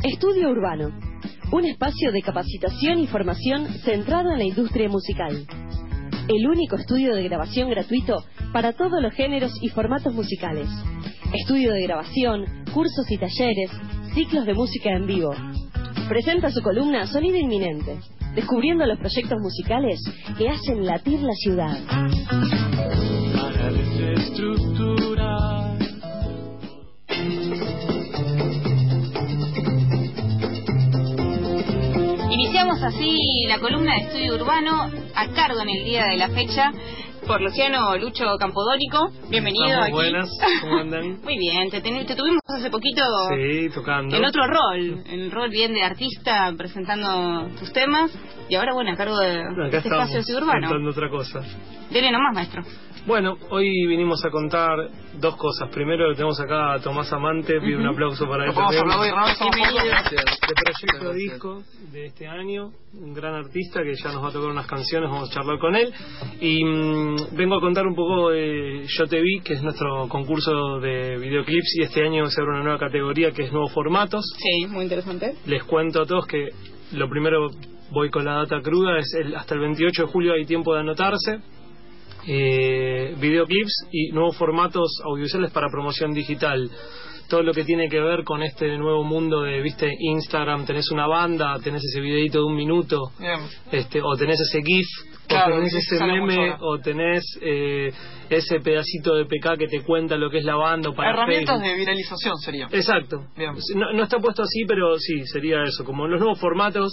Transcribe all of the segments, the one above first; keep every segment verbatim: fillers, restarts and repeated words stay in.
Estudio Urbano, un espacio de capacitación y formación centrado en la industria musical. El único estudio de grabación gratuito para todos los géneros y formatos musicales. Estudio de grabación, cursos y talleres, ciclos de música en vivo. Presenta su columna Sonido Inminente, descubriendo los proyectos musicales que hacen latir la ciudad. Para desestructurar. Iniciamos así la columna de Estudio Urbano, a cargo en el día de la fecha por Luciano Lucho Campodónico. Bienvenido. Estamos aquí. Buenas, ¿cómo andan? Muy bien, te, ten, te tuvimos hace poquito sí, tocando. en otro rol, en el rol bien de artista, presentando tus temas, y ahora bueno, a cargo de, Acá de este estamos, espacio de Estudio Urbano. contando otra cosa. Dele nomás, maestro. Bueno, hoy vinimos a contar dos cosas. Primero tenemos acá a Tomás Amante, pido Uh-huh. un aplauso para él. Vamos a aplaudir, ¿no? Bienvenido. De proyecto disco de este año, un gran artista que ya nos va a tocar unas canciones, vamos a charlar con él. Y mmm, vengo a contar un poco de Yo Te Vi, que es nuestro concurso de videoclips, y este año se abre una nueva categoría que es nuevos formatos. Sí, muy interesante. Les cuento a todos que lo primero, voy con la data cruda, es el, hasta el veintiocho de julio hay tiempo de anotarse. Eh, videoclips y nuevos formatos audiovisuales para promoción digital. Todo lo que tiene que ver con este nuevo mundo de, viste, Instagram, tenés una banda, tenés ese videito de un minuto, Bien. este, o tenés ese GIF, Claro, o tenés ese sale meme, mucho ahora. o tenés eh, ese pedacito de P K que te cuenta lo que es la banda, o para Herramientas Facebook. de viralización sería. Exacto. Bien. No, no está puesto así, pero sí, sería eso, como los nuevos formatos,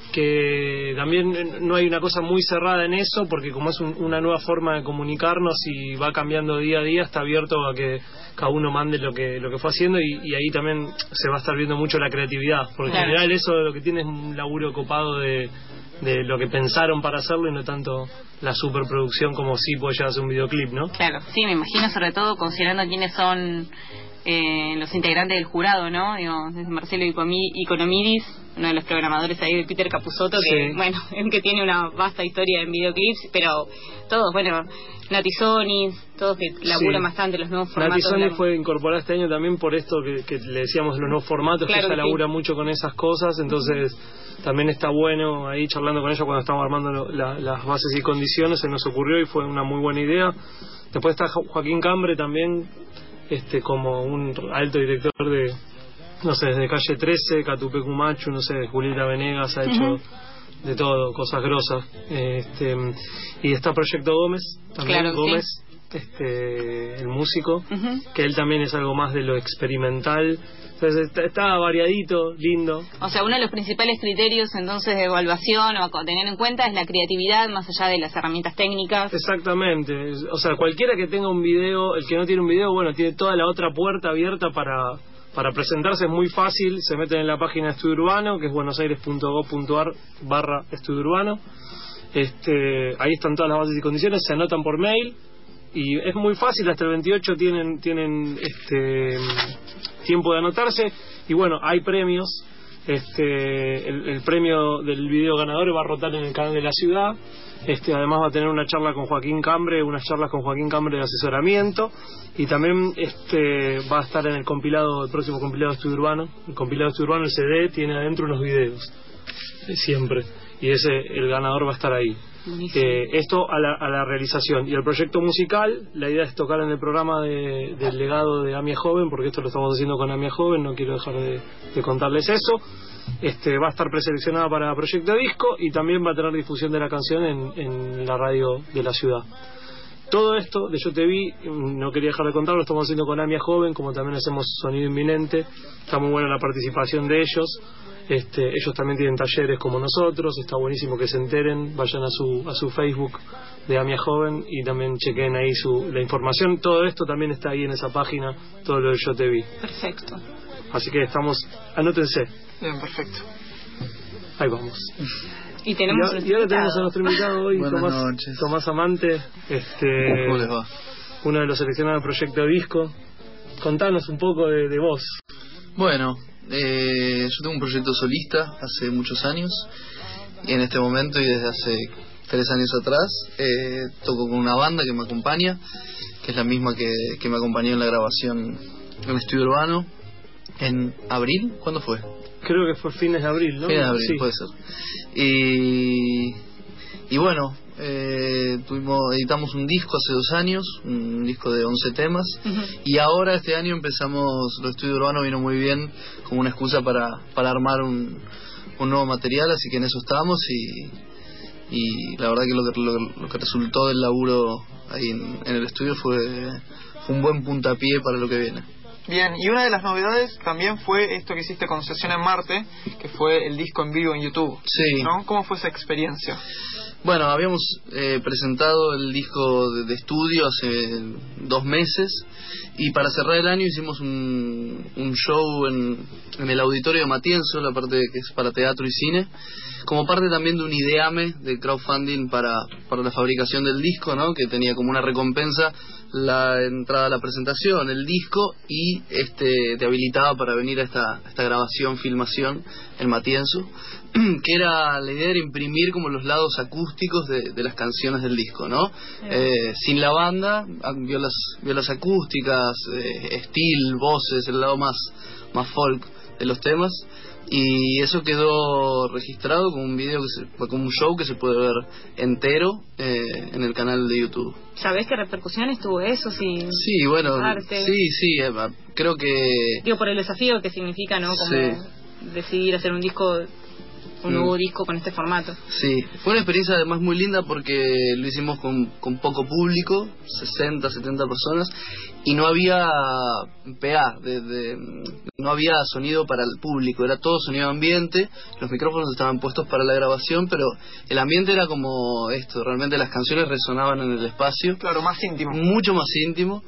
que también no hay una cosa muy cerrada en eso, porque como es un, una nueva forma de comunicarnos y va cambiando día a día, está abierto a que cada uno mande lo que lo que fue haciendo, y, y ahí también se va a estar viendo mucho la creatividad, porque Claro. en general eso lo que tiene es un laburo copado de, de lo que pensaron para hacerlo y no tanto la superproducción como sí puede llegar a ser un videoclip, ¿no? Claro, sí, me imagino, sobre todo considerando quiénes son eh, los integrantes del jurado, ¿no? Digo, desde Marcelo Icomi- Iconomidis, uno de los programadores ahí de Peter Capusotto, que, Sí. bueno, que tiene una vasta historia en videoclips, pero todos, bueno, Natizonis, todos que laburan Sí. bastante los nuevos formatos. Nati Sony de la- fue incorporada este año también por esto que, que le decíamos los nuevos formatos, Claro que que ella sí. labura mucho con esas cosas, entonces también está bueno ahí charlando con ella cuando estábamos armando lo- la- las bases y condiciones, se nos ocurrió y fue una muy buena idea. Después está Jo- Joaquín Cambre también, este como un alto director de, no sé, desde Calle trece, Catupecu Machu, no sé, Julieta Venegas ha hecho Ujú. de todo, cosas grosas. Este, y está Proyecto Gómez, también Claro que Gómez, este, el músico, Ujú. que él también es algo más de lo experimental. Entonces está, está variadito, lindo. O sea, uno de los principales criterios entonces de evaluación o a tener en cuenta es la creatividad más allá de las herramientas técnicas. Exactamente. O sea, cualquiera que tenga un video, el que no tiene un video, bueno, tiene toda la otra puerta abierta para, para presentarse. Es muy fácil, se meten en la página de Estudio Urbano, que es buenosaires punto gob punto ar barra Estudio Urbano. Este, ahí están todas las bases y condiciones, se anotan por mail. Y es muy fácil, hasta el veintiocho tienen tienen este tiempo de anotarse. Y bueno, hay premios. Este el, el premio del video ganador va a rotar en el canal de la ciudad. Este además va a tener una charla con Joaquín Cambre, unas charlas con Joaquín Cambre de asesoramiento. Y también este va a estar en el compilado, el próximo compilado de Estudio Urbano. El compilado de Estudio Urbano, el C D, tiene adentro unos videos. eh, Siempre. Y ese, el ganador va a estar ahí. Eh, esto a la, a la realización. Y el proyecto musical, la idea es tocar en el programa de, del legado de Amia Joven, porque esto lo estamos haciendo con Amia Joven, no quiero dejar de, de contarles eso. Este va a estar preseleccionada para Proyecto Disco y también va a tener difusión de la canción en, en la radio de la ciudad. Todo esto de Yo Te Vi, no quería dejar de contarlo, lo estamos haciendo con Amia Joven, como también hacemos Sonido Inminente. Está muy buena la participación de ellos. Este, ellos también tienen talleres como nosotros, está buenísimo que se enteren, vayan a su a su Facebook de Amia Joven y también chequen ahí su la información. Todo esto también está ahí en esa página, todo lo de Yo Te Vi. Perfecto. Así que estamos, anótense, Bien, perfecto. ahí vamos. Y tenemos y, un y ahora tenemos invitado. a nuestro invitado hoy, Buenas Tomás, noches. Tomás Amante, este, ¿Cómo les va? uno de los seleccionados del Proyecto Disco. Contanos un poco de, de vos. Bueno, eh, yo tengo un proyecto solista hace muchos años y en este momento y desde hace tres años atrás eh, toco con una banda que me acompaña, que es la misma que, que me acompañó en la grabación en Estudio Urbano en abril. ¿Cuándo fue? Creo Creo que fue fines de abril, ¿no? Fines de abril, sí. puede ser. Y, y bueno, eh, tuvimos, editamos un disco hace dos años, un disco de once temas, uh-huh. y ahora este año empezamos, los estudios urbanos vino muy bien como una excusa para, para armar un, un nuevo material, así que en eso estamos y, y la verdad que lo que, lo, lo que resultó del laburo ahí en, en el estudio fue, fue un buen puntapié para lo que viene. Bien, y una de las novedades también fue esto que hiciste con Sesión en Marte, que fue el disco en vivo en YouTube. Sí. ¿No? ¿Cómo fue esa experiencia? Bueno, habíamos eh, presentado el disco de, de estudio hace dos meses y para cerrar el año hicimos un, un show en, en el Auditorio de Matienzo, la parte que es para teatro y cine, como parte también de un ideame de crowdfunding para, para la fabricación del disco, ¿no? Que tenía como una recompensa la entrada a la presentación, el disco, y este te habilitaba para venir a esta, esta grabación, filmación en Matienzo, que era, la idea era imprimir como los lados acústicos de, de las canciones del disco, ¿no? Eh, sin la banda, violas, violas acústicas, eh, steel, voces, el lado más, más folk de los temas. Y eso quedó registrado como un video, que se, como un show que se puede ver entero eh, en el canal de YouTube. ¿Sabés qué repercusiones tuvo eso? Si sí, bueno, arte? sí, sí, eh, creo que... Digo, por el desafío que significa, ¿no? Como sí. decidir hacer un disco, un nuevo mm. disco con este formato. Sí, fue una experiencia además muy linda porque lo hicimos con, con poco público, sesenta, setenta personas, y no había P A, de, de, no había sonido para el público, era todo sonido ambiente, los micrófonos estaban puestos para la grabación, pero el ambiente era como esto, realmente las canciones resonaban en el espacio. Claro, más íntimo. Mucho más íntimo.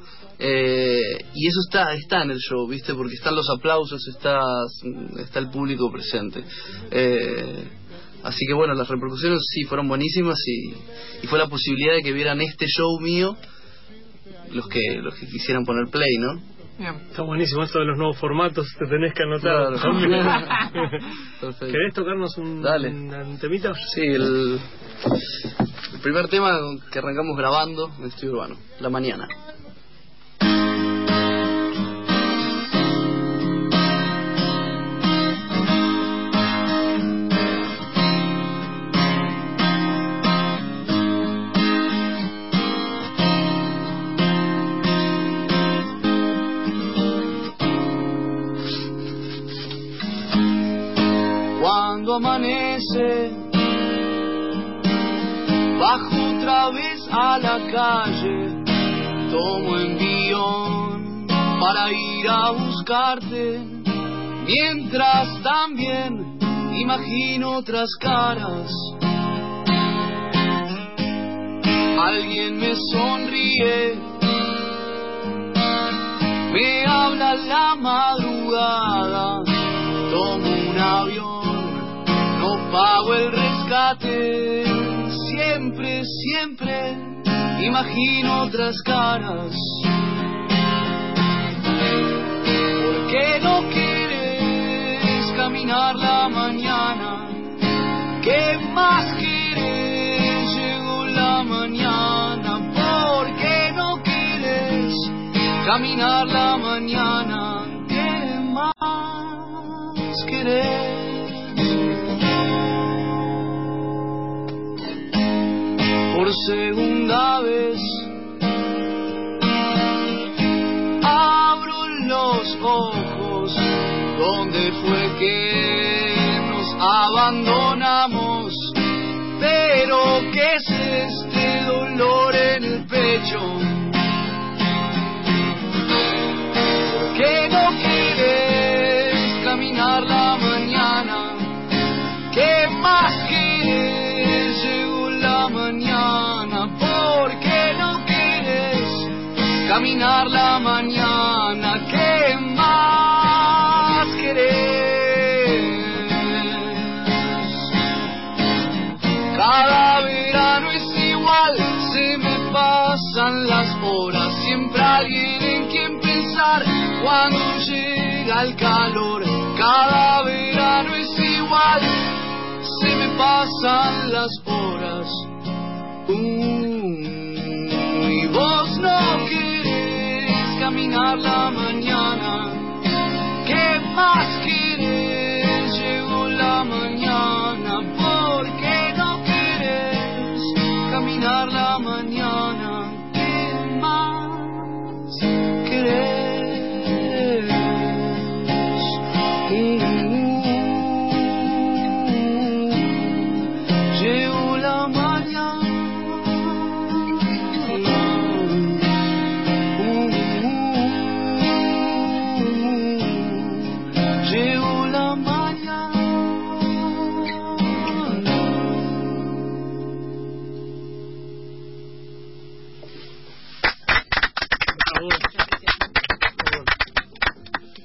Eh, y eso está está en el show, ¿viste? Porque están los aplausos, está está el público presente. Eh, así que bueno, las repercusiones sí fueron buenísimas y, y fue la posibilidad de que vieran este show mío los que los que quisieran poner play, ¿no? Bien. Está buenísimo esto de los nuevos formatos, te tenés que anotar. Claro. ¿Querés tocarnos un, Dale. un temita? Sí, el, el primer tema que arrancamos grabando en Estudio Urbano, La Mañana. Cuando amanece, bajo otra vez a la calle, tomo envión para ir a buscarte, mientras también imagino otras caras. Alguien me sonríe, me habla la madrugada, tomo un avión, no pago el rescate, siempre, siempre imagino otras caras. ¿Por qué no quieres caminar la mañana? ¿Qué más quieres? Llegó la mañana. ¿Por qué no quieres caminar la mañana? ¿Qué más querés? Por segunda vez abro los ojos. ¿Dónde fue que nos abandonamos? Pero ¿qué es este dolor en el pecho? ¿Por qué no quieres caminar la mañana? ¿Qué más quieres? Llegó la mañana. ¿Por qué no quieres caminar la mañana? ¿Qué más querés? Cada verano es igual, se me pasan las horas, siempre alguien en quien pensar cuando llega el calor. Cada verano es igual, se me pasan las horas. Uh, y vos no querés caminar la mañana. ¿Qué más querés?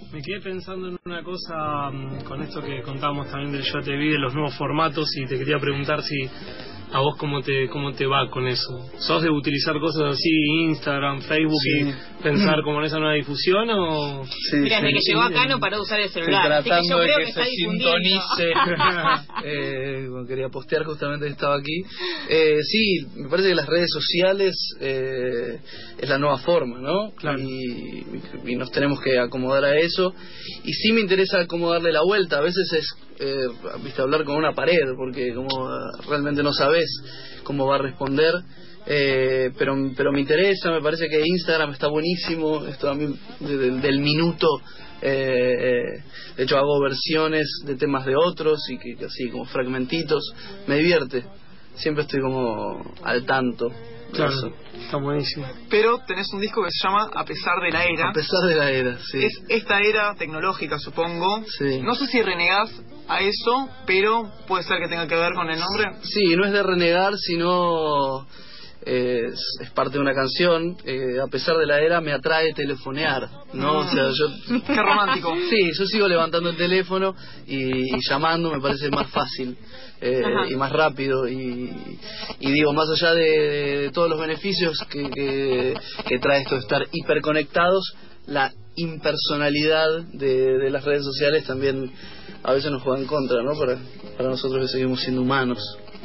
Me quedé pensando en una cosa um, con esto que contábamos también del Yo Te Vi, de los nuevos formatos, y te quería preguntar si a vos cómo te cómo te va con eso. ¿Sos de utilizar cosas así, Instagram, Facebook, Sí. y pensar como en esa nueva difusión o...? Sí, Mira, sí, desde que sí, llegó sí. acá no paró de usar el Estoy celular, así que yo tratando de creo que, que está se difundiendo. sintonice. eh, bueno, quería postear justamente que estaba aquí. Eh, sí, me parece que las redes sociales eh, es la nueva forma, ¿no? Claro. Y, y nos tenemos que acomodar a eso. Y sí me interesa cómo darle la vuelta. A veces es, eh, viste, hablar con una pared, porque como eh, realmente no sabes cómo va a responder. Eh, pero pero me interesa, me parece que Instagram está buenísimo, esto a mí de- de- del minuto, eh, eh, de hecho hago versiones de temas de otros y que, que así como fragmentitos, me divierte, siempre estoy como al tanto de Claro, eso. está buenísimo. Pero tenés un disco que se llama A pesar de la era. A pesar de la era, sí. Es esta era tecnológica, supongo. Sí. No sé si renegás a eso, pero puede ser que tenga que ver con el nombre. Sí, no es de renegar, sino eh, es, es parte de una canción. Eh, a pesar de la era, me atrae telefonear, ¿no? O sea, yo... Qué romántico. Sí, yo sigo levantando el teléfono y, y llamando, me parece más fácil eh, Ajá. y más rápido. Y, y digo, más allá de, de todos los beneficios que, que, que trae esto de estar hiperconectados, la impersonalidad de, de las redes sociales también a veces nos juega en contra, ¿no? Para, para nosotros que seguimos siendo humanos.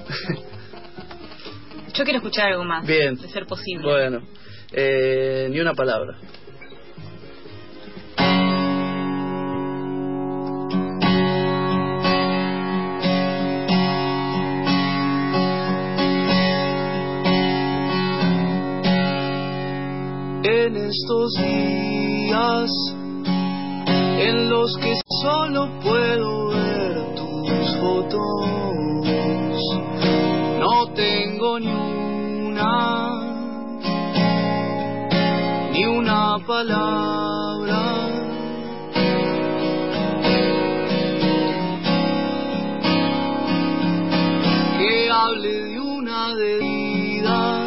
Yo quiero escuchar algo más, Bien. de ser posible. Bueno, eh, ni una palabra. En estos días en los que solo puedo ver tus fotos, no tengo ni una, ni una palabra. Que hable de una debida.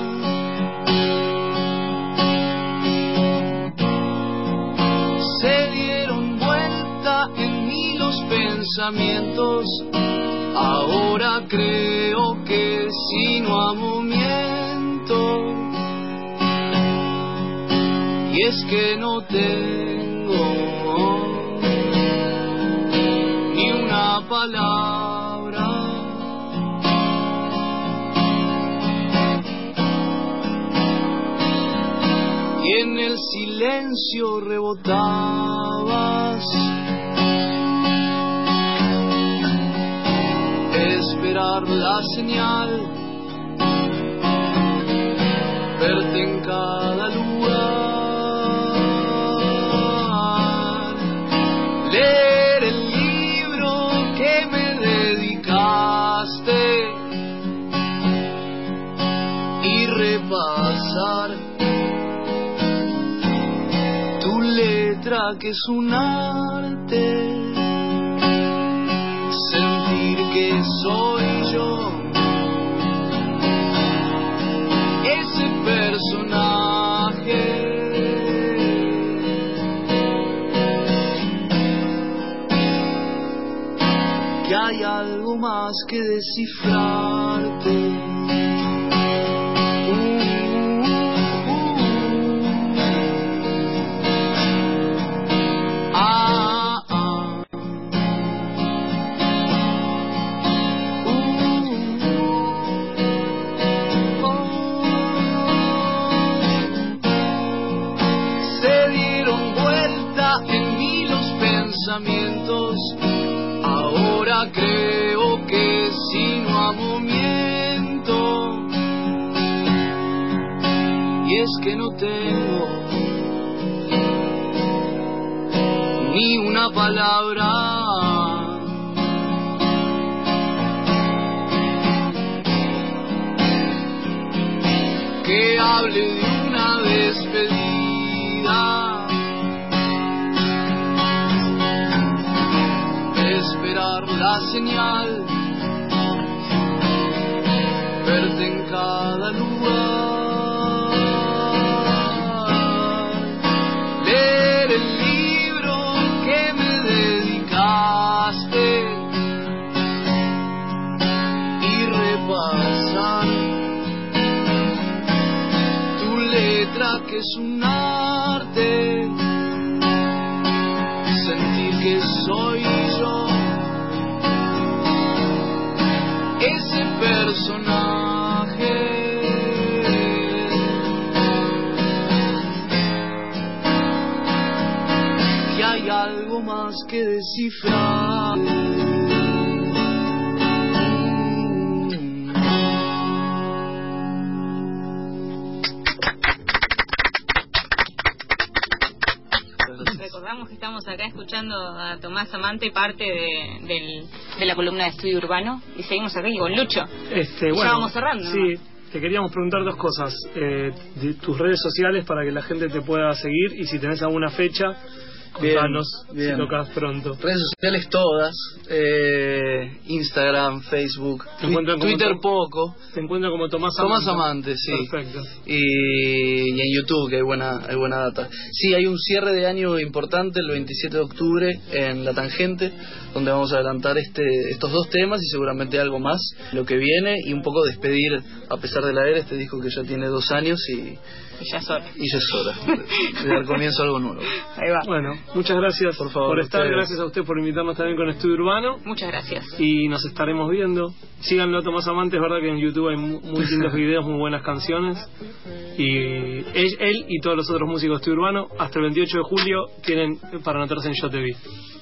Se dieron vuelta en mí los pensamientos. Ahora creo que si no amo miento. Y es que no tengo ni una palabra. Y en el silencio rebotabas, esperar la señal, verte en cada lugar, leer el libro que me dedicaste y repasar tu letra que es un arte, sentir que soy yo ese personaje que hay algo más que descifrarte. Ahora creo que si no amo miento. Y es que no tengo ni una palabra. Que hable de una despedida. Esperar la señal, verte en cada lugar, leer el libro que un arte, sentir que soy yo, ese personaje. Que hay algo más que descifrar. Recordamos que estamos acá escuchando a Tomás Amante, parte de, del, de la columna de Estudio Urbano, y seguimos aquí con Lucho. Este, Y bueno, ya vamos cerrando, Sí, ¿no? te queríamos preguntar dos cosas. Eh, de tus redes sociales para que la gente te pueda seguir, y si tenés alguna fecha, Bien, contanos bien. si tocas pronto. Redes sociales todas, eh, Instagram, Facebook, Te twi- encuentran como Twitter Tom- poco, Te encuentro como Tomás Tomás Amante. Amante, sí. Perfecto. Y, y en YouTube, que hay buena, hay buena data. Sí, hay un cierre de año importante el veintisiete de octubre en La Tangente, donde vamos a adelantar este, estos dos temas y seguramente algo más, lo que viene, y un poco despedir, a pesar de la era, este disco que ya tiene dos años y, Y ya es hora. y ya es hora de dar comienzo a algo nuevo. Ahí va. Bueno, muchas gracias Por favor, estar, ustedes. gracias a usted por invitarnos también con Estudio Urbano, Muchas gracias. y nos estaremos viendo. Síganlo a Tomás Amante, es verdad que en YouTube hay mu- muy lindos videos, muy buenas canciones, y él, él y todos los otros músicos de Estudio Urbano hasta el veintiocho de julio tienen para anotarse en Yo Te Vi.